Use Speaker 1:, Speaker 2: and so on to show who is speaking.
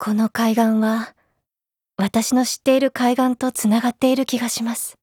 Speaker 1: この海岸は、私の知っている海岸とつながっている気がします。